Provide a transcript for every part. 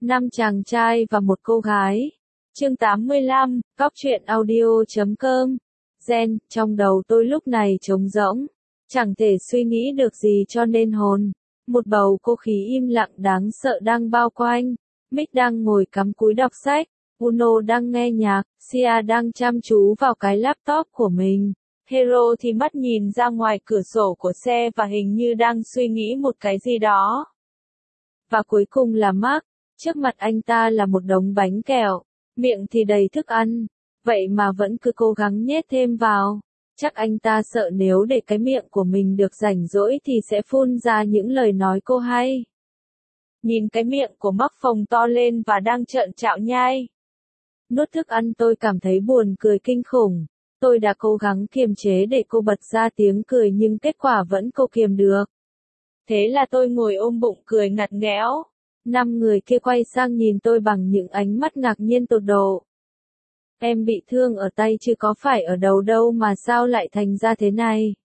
5 chàng trai và một cô gái. Chương 85, Cóc truyện audio.com. Gen, trong đầu tôi lúc này trống rỗng, chẳng thể suy nghĩ được gì cho nên hồn. Một bầu cô khí im lặng đáng sợ đang bao quanh. Mick đang ngồi cắm cúi đọc sách, Uno đang nghe nhạc, Sia đang chăm chú vào cái laptop của mình. Hero thì mắt nhìn ra ngoài cửa sổ của xe và hình như đang suy nghĩ một cái gì đó. Và cuối cùng là Mark, trước mặt anh ta là một đống bánh kẹo, miệng thì đầy thức ăn, vậy mà vẫn cứ cố gắng nhét thêm vào. Chắc anh ta sợ nếu để cái miệng của mình được rảnh rỗi thì sẽ phun ra những lời nói cô hay. Nhìn cái miệng của Mark phồng to lên và đang trợn trạo nhai nuốt thức ăn, tôi cảm thấy buồn cười kinh khủng. Tôi đã cố gắng kiềm chế để cô bật ra tiếng cười nhưng kết quả vẫn không kiềm được. Thế là tôi ngồi ôm bụng cười ngặt nghẽo. 5 người kia quay sang nhìn tôi bằng những ánh mắt ngạc nhiên tột độ. Em bị thương ở tay chứ có phải ở đầu đâu mà sao lại thành ra thế này?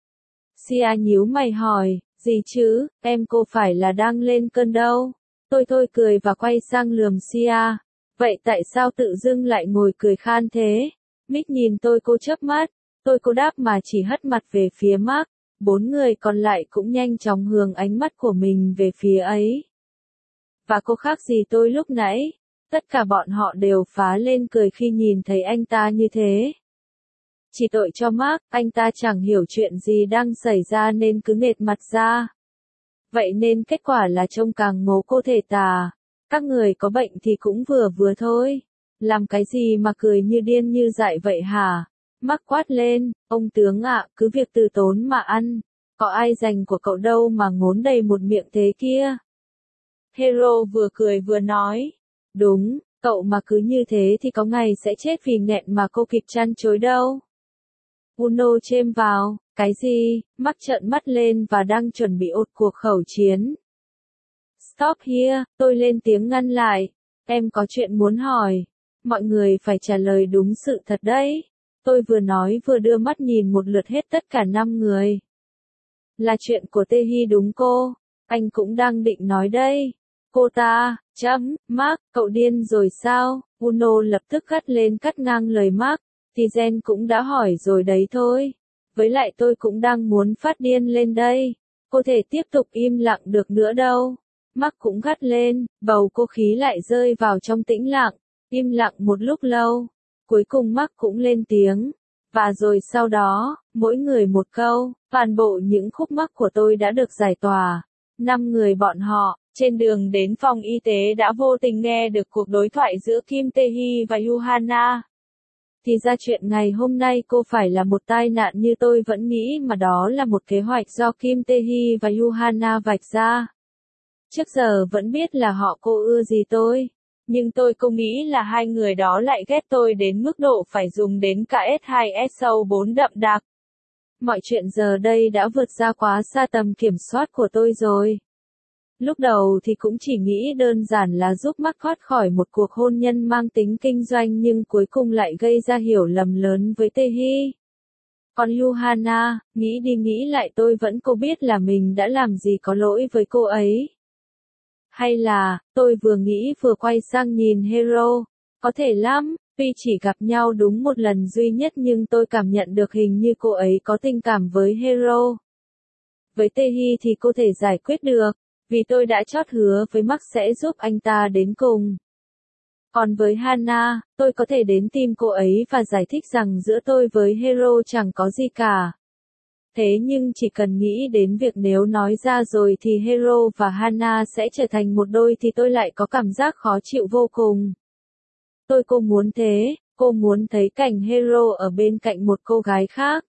Sia nhíu mày hỏi, gì chứ, em cô phải là đang lên cơn đâu? Tôi thôi cười và quay sang lườm Sia. Vậy tại sao tự dưng lại ngồi cười khan thế? Mick nhìn tôi cô chớp mắt, tôi cô đáp mà chỉ hất mặt về phía Mark. 4 người còn lại cũng nhanh chóng hướng ánh mắt của mình về phía ấy. Và cô khác gì tôi lúc nãy, tất cả bọn họ đều phá lên cười khi nhìn thấy anh ta như thế. Chỉ tội cho Mark, anh ta chẳng hiểu chuyện gì đang xảy ra nên cứ nghệt mặt ra. Vậy nên kết quả là trông càng ngố cô thể tả. Các người có bệnh thì cũng vừa vừa thôi. Làm cái gì mà cười như điên như dại vậy hả? Mark quát lên, ông tướng ạ, cứ việc từ tốn mà ăn. Có ai dành của cậu đâu mà ngốn đầy một miệng thế kia. Hero vừa cười vừa nói, đúng, cậu mà cứ như thế thì có ngày sẽ chết vì nghẹn mà cô kịp chăn chối đâu. Uno chêm vào, cái gì? Mark trợn mắt lên và đang chuẩn bị ột cuộc khẩu chiến. Stop here, tôi lên tiếng ngăn lại. Em có chuyện muốn hỏi. Mọi người phải trả lời đúng sự thật đấy. Tôi vừa nói vừa đưa mắt nhìn một lượt hết tất cả 5 người. Là chuyện của Tae-hee đúng cô. Anh cũng đang định nói đây. Cô ta, Mark, cậu điên rồi sao? Uno lập tức gắt lên cắt ngang lời Mark. Thì Gen cũng đã hỏi rồi đấy thôi. Với lại tôi cũng đang muốn phát điên lên đây. Cô thể tiếp tục im lặng được nữa đâu. Mark cũng gắt lên, bầu cô khí lại rơi vào trong tĩnh lặng, im lặng một lúc lâu. Cuối cùng Mark cũng lên tiếng. Và rồi sau đó, mỗi người một câu, toàn bộ những khúc mắc của tôi đã được giải tỏa. 5 người bọn họ, trên đường đến phòng y tế đã vô tình nghe được cuộc đối thoại giữa Kim Tae-hee và Yuhana. Thì ra chuyện ngày hôm nay cô phải là một tai nạn như tôi vẫn nghĩ mà đó là một kế hoạch do Kim Tae-hee và Yuhana vạch ra. Trước giờ vẫn biết là họ cô ưa gì tôi, nhưng tôi không nghĩ là hai người đó lại ghét tôi đến mức độ phải dùng đến cả S2SO4 đậm đặc. Mọi chuyện giờ đây đã vượt ra quá xa tầm kiểm soát của tôi rồi. Lúc đầu thì cũng chỉ nghĩ đơn giản là giúp Mark thoát khỏi một cuộc hôn nhân mang tính kinh doanh nhưng cuối cùng lại gây ra hiểu lầm lớn với Tae-hee. Còn Yuhana, nghĩ đi nghĩ lại tôi vẫn không biết là mình đã làm gì có lỗi với cô ấy. Hay là, tôi vừa nghĩ vừa quay sang nhìn Hero, có thể lắm, tuy chỉ gặp nhau đúng một lần duy nhất nhưng tôi cảm nhận được hình như cô ấy có tình cảm với Hero. Với Tae-hee thì cô thể giải quyết được, vì tôi đã chót hứa với Mark sẽ giúp anh ta đến cùng. Còn với Hana, tôi có thể đến tìm cô ấy và giải thích rằng giữa tôi với Hero chẳng có gì cả. Thế nhưng chỉ cần nghĩ đến việc nếu nói ra rồi thì Hero và Hana sẽ trở thành một đôi thì tôi lại có cảm giác khó chịu vô cùng. Cô muốn thế, cô muốn thấy cảnh Hero ở bên cạnh một cô gái khác.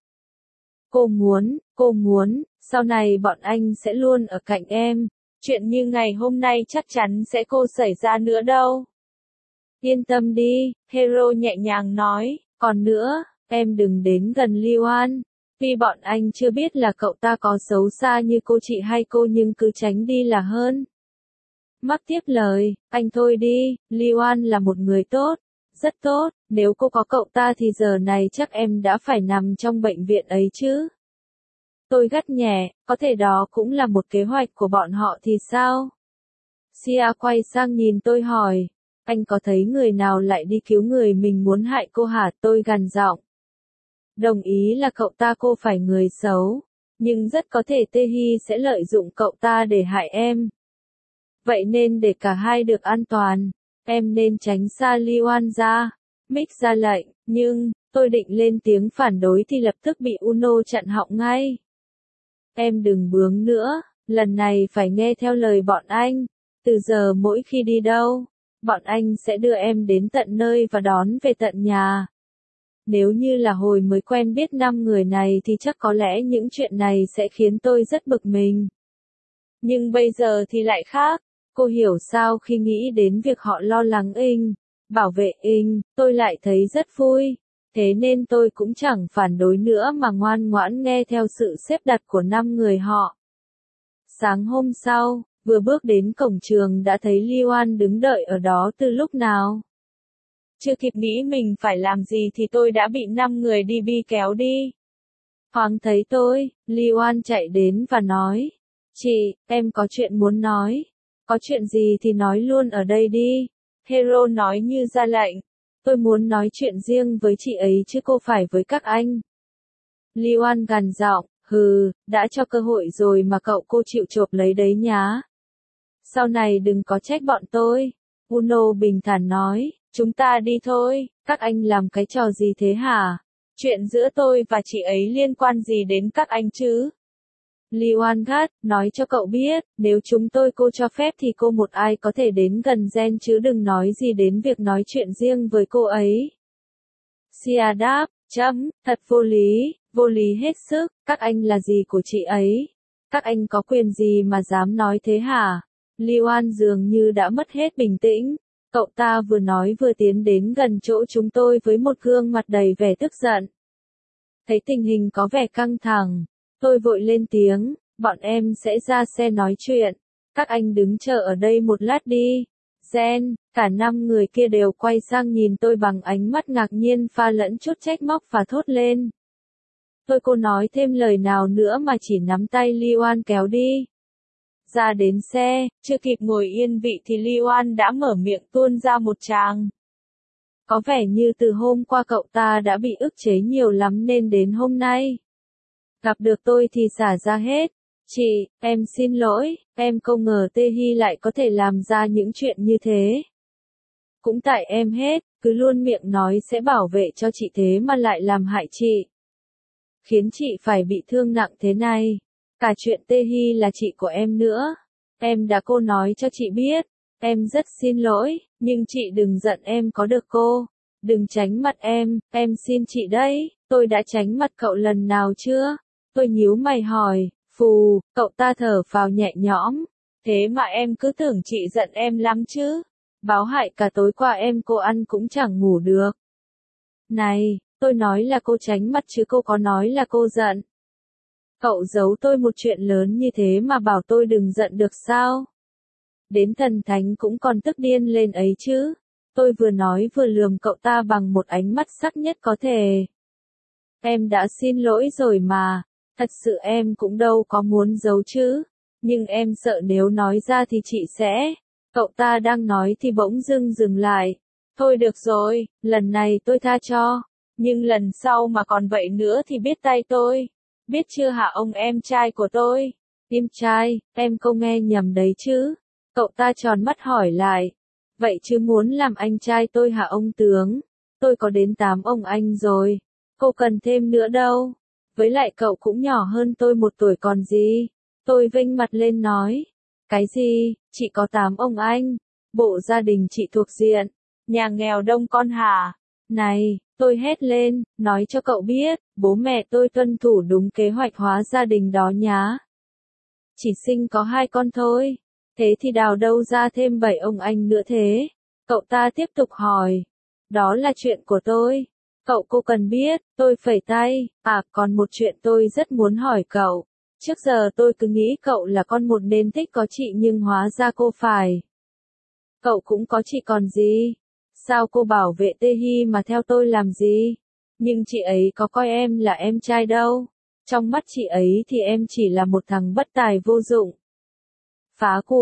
Cô muốn, sau này bọn anh sẽ luôn ở cạnh em, chuyện như ngày hôm nay chắc chắn sẽ không xảy ra nữa đâu. Yên tâm đi, Hero nhẹ nhàng nói, còn nữa, em đừng đến gần Liwan. Vì bọn anh chưa biết là cậu ta có xấu xa như cô chị hay cô nhưng cứ tránh đi là hơn. Mark tiếp lời, anh thôi đi, Liwan là một người tốt, rất tốt, nếu cô có cậu ta thì giờ này chắc em đã phải nằm trong bệnh viện ấy chứ. Tôi gắt nhẹ, có thể đó cũng là một kế hoạch của bọn họ thì sao? Sia quay sang nhìn tôi hỏi, anh có thấy người nào lại đi cứu người mình muốn hại cô hả? Tôi gằn giọng. Đồng ý là cậu ta cô phải người xấu, nhưng rất có thể Tae-hee sẽ lợi dụng cậu ta để hại em. Vậy nên để cả hai được an toàn, em nên tránh xa Lee-won ra. Mick ra lệnh, nhưng, tôi định lên tiếng phản đối thì lập tức bị Uno chặn họng ngay. Em đừng bướng nữa, lần này phải nghe theo lời bọn anh. Từ giờ mỗi khi đi đâu, bọn anh sẽ đưa em đến tận nơi và đón về tận nhà. Nếu như là hồi mới quen biết 5 người này thì chắc có lẽ những chuyện này sẽ khiến tôi rất bực mình. Nhưng bây giờ thì lại khác, cô hiểu sao khi nghĩ đến việc họ lo lắng bảo vệ tôi lại thấy rất vui. Thế nên tôi cũng chẳng phản đối nữa mà ngoan ngoãn nghe theo sự xếp đặt của 5 người họ. Sáng hôm sau, vừa bước đến cổng trường đã thấy Lee-won đứng đợi ở đó từ lúc nào. Chưa kịp nghĩ mình phải làm gì thì tôi đã bị 5 người đi bi kéo đi. Thoáng thấy tôi, Lee-won chạy đến và nói, chị, em có chuyện muốn nói. Có chuyện gì thì nói luôn ở đây đi. Hero nói như ra lệnh. Tôi muốn nói chuyện riêng với chị ấy chứ cô phải với các anh. Lee-won gằn giọng, đã cho cơ hội rồi mà cô chịu chộp lấy đấy nhá. Sau này đừng có trách bọn tôi. Uno bình thản nói, chúng ta đi thôi, các anh làm cái trò gì thế hả? Chuyện giữa tôi và chị ấy liên quan gì đến các anh chứ? Lee-won gắt, nói cho cậu biết, nếu chúng tôi cô cho phép thì cô một ai có thể đến gần Jen chứ đừng nói gì đến việc nói chuyện riêng với cô ấy. Sia đáp, thật vô lý hết sức, các anh là gì của chị ấy? Các anh có quyền gì mà dám nói thế hả? Lee-won dường như đã mất hết bình tĩnh, cậu ta vừa nói vừa tiến đến gần chỗ chúng tôi với một gương mặt đầy vẻ tức giận. Thấy tình hình có vẻ căng thẳng, tôi vội lên tiếng, bọn em sẽ ra xe nói chuyện, các anh đứng chờ ở đây một lát đi. Jen, cả 5 người kia đều quay sang nhìn tôi bằng ánh mắt ngạc nhiên pha lẫn chút trách móc và thốt lên. Tôi cô nói thêm lời nào nữa mà chỉ nắm tay Lee-won kéo đi. Ra đến xe, chưa kịp ngồi yên vị thì Lee-won đã mở miệng tuôn ra một tràng. Có vẻ như từ hôm qua cậu ta đã bị ức chế nhiều lắm nên đến hôm nay. Gặp được tôi thì xả ra hết. Chị, em xin lỗi, em không ngờ Tae-hee lại có thể làm ra những chuyện như thế. Cũng tại em hết, cứ luôn miệng nói sẽ bảo vệ cho chị thế mà lại làm hại chị. Khiến chị phải bị thương nặng thế này. Cả chuyện Tae-hee là chị của em nữa. Em đã cô nói cho chị biết. Em rất xin lỗi, nhưng chị đừng giận em có được cô. Đừng tránh mặt em xin chị đấy. Tôi đã tránh mặt cậu lần nào chưa? Tôi nhíu mày hỏi, cậu ta thở phào nhẹ nhõm. Thế mà em cứ tưởng chị giận em lắm chứ. Báo hại cả tối qua cô ăn cũng chẳng ngủ được. Này, tôi nói là cô tránh mặt chứ cô có nói là cô giận. Cậu giấu tôi một chuyện lớn như thế mà bảo tôi đừng giận được sao? Đến thần thánh cũng còn tức điên lên ấy chứ. Tôi vừa nói vừa lườm cậu ta bằng một ánh mắt sắc nhất có thể. Em đã xin lỗi rồi mà. Thật sự em cũng đâu có muốn giấu chứ. Nhưng em sợ nếu nói ra thì chị sẽ. Cậu ta đang nói thì bỗng dưng dừng lại. Thôi được rồi, lần này tôi tha cho. Nhưng lần sau mà còn vậy nữa thì biết tay tôi. Biết chưa hả ông em trai của tôi? Em trai, em không nghe nhầm đấy chứ? Cậu ta tròn mắt hỏi lại. Vậy chứ muốn làm anh trai tôi hả ông tướng? Tôi có đến 8 ông anh rồi. Cô cần thêm nữa đâu. Với lại cậu cũng nhỏ hơn tôi 1 tuổi còn gì. Tôi vênh mặt lên nói. Cái gì, chị có 8 ông anh? Bộ gia đình chị thuộc diện. Nhà nghèo đông con hả? Này, tôi hét lên, nói cho cậu biết, bố mẹ tôi tuân thủ đúng kế hoạch hóa gia đình đó nhá. Chỉ sinh có 2 con thôi. Thế thì đào đâu ra thêm 7 ông anh nữa thế? Cậu ta tiếp tục hỏi. Đó là chuyện của tôi. Cô cần biết, tôi phẩy tay, còn một chuyện tôi rất muốn hỏi cậu. Trước giờ tôi cứ nghĩ cậu là con một nên thích có chị nhưng hóa ra cô phải. Cậu cũng có chị còn gì? Sao cô bảo vệ Tae-hee mà theo tôi làm gì? Nhưng chị ấy có coi em là em trai đâu. Trong mắt chị ấy thì em chỉ là một thằng bất tài vô dụng. Phá của,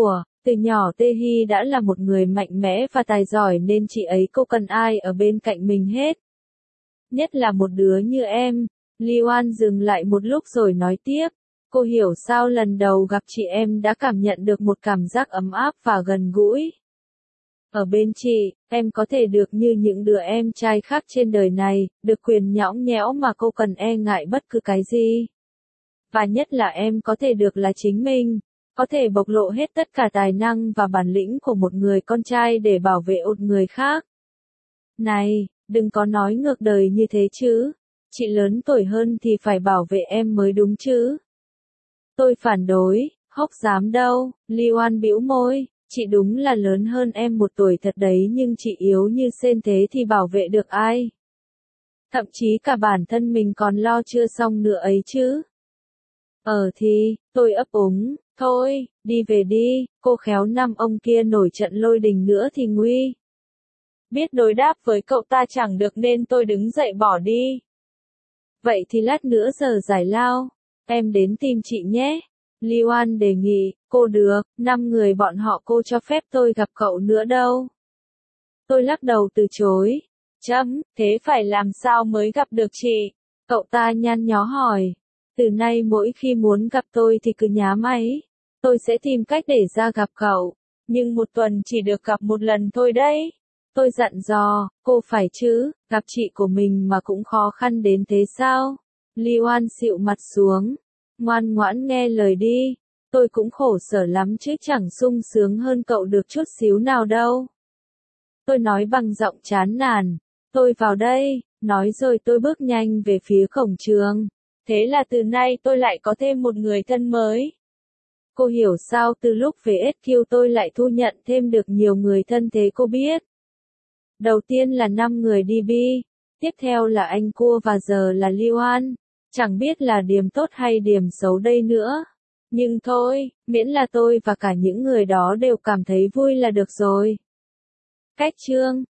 Từ nhỏ Tae-hee đã là một người mạnh mẽ và tài giỏi nên chị ấy cô cần ai ở bên cạnh mình hết. Nhất là một đứa như em. Li-oan dừng lại một lúc rồi nói tiếp. Cô hiểu sao lần đầu gặp chị em đã cảm nhận được một cảm giác ấm áp và gần gũi. Ở bên chị, em có thể được như những đứa em trai khác trên đời này, được quyền nhõng nhẽo mà cô cần e ngại bất cứ cái gì. Và nhất là em có thể được là chính mình, có thể bộc lộ hết tất cả tài năng và bản lĩnh của một người con trai để bảo vệ một người khác. Này, đừng có nói ngược đời như thế chứ. Chị lớn tuổi hơn thì phải bảo vệ em mới đúng chứ. Tôi phản đối, hốc dám đâu. Li-oan bĩu môi. Chị đúng là lớn hơn em một tuổi thật đấy nhưng chị yếu như sên thế thì bảo vệ được ai? Thậm chí cả bản thân mình còn lo chưa xong nữa ấy chứ. Thì, tôi ấp úng, thôi, đi về đi, cô khéo năm ông kia nổi trận lôi đình nữa thì nguy. Biết đối đáp với cậu ta chẳng được nên tôi đứng dậy bỏ đi. Vậy thì lát nữa giờ giải lao, em đến tìm chị nhé. Li-oan đề nghị, cô được, 5 người bọn họ cô cho phép tôi gặp cậu nữa đâu. Tôi lắc đầu từ chối. Thế phải làm sao mới gặp được chị? Cậu ta nhăn nhó hỏi. Từ nay mỗi khi muốn gặp tôi thì cứ nhá máy. Tôi sẽ tìm cách để ra gặp cậu. Nhưng một tuần chỉ được gặp một lần thôi đấy. Tôi dặn dò, cô phải chứ, gặp chị của mình mà cũng khó khăn đến thế sao? Li-oan xịu mặt xuống. Ngoan ngoãn nghe lời đi. Tôi cũng khổ sở lắm chứ chẳng sung sướng hơn cậu được chút xíu nào đâu. Tôi nói bằng giọng chán nản. Tôi vào đây, nói rồi tôi bước nhanh về phía cổng trường. Thế là từ nay tôi lại có thêm một người thân mới. Cô hiểu sao từ lúc về SQ tôi lại thu nhận thêm được nhiều người thân thế cô biết. Đầu tiên là 5 người DB, tiếp theo là anh Cua và giờ là Li-oan. Chẳng biết là điểm tốt hay điểm xấu đây nữa. Nhưng thôi, miễn là tôi và cả những người đó đều cảm thấy vui là được rồi. Cách chương